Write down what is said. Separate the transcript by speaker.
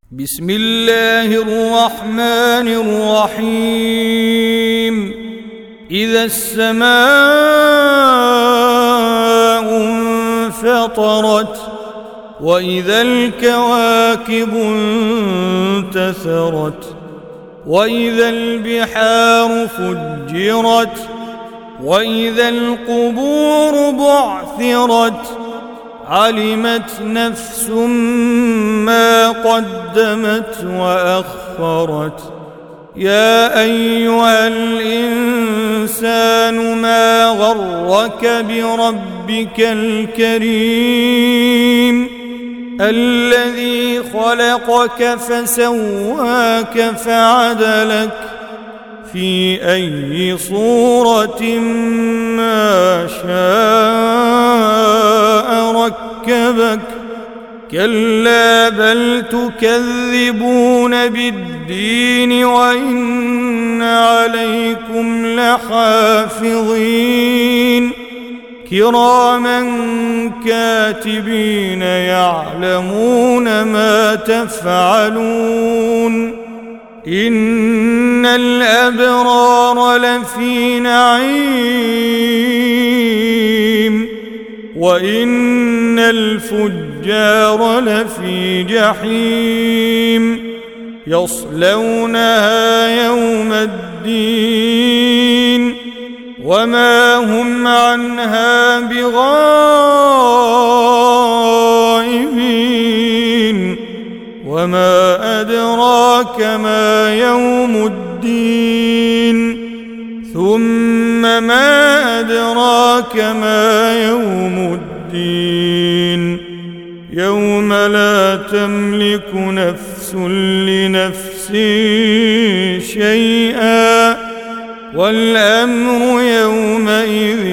Speaker 1: بسم الله الرحمن الرحيم إذا السماء انفطرت وإذا الكواكب انتثرت وإذا البحار فجرت وإذا القبور بعثرت علمت نفس ما قدمت وأخرت يا أيها الإنسان ما غرك بربك الكريم الذي خلقك فسواك فعدلك في أي صورة ما شاء ركبك كلا بل تكذبون بالدين وإن عليكم لحافظين كراما كاتبين يعلمون ما تفعلون إن الأبرار لفي نعيم وإن الفجار لفي جحيم يصلونها يوم الدين وما هم عنها بغائبين وما أدراك ما يوم الدين ثم ما أدراك ما يوم الدين يوم لا تملك نفس لنفس شيئا والأمر يومئذ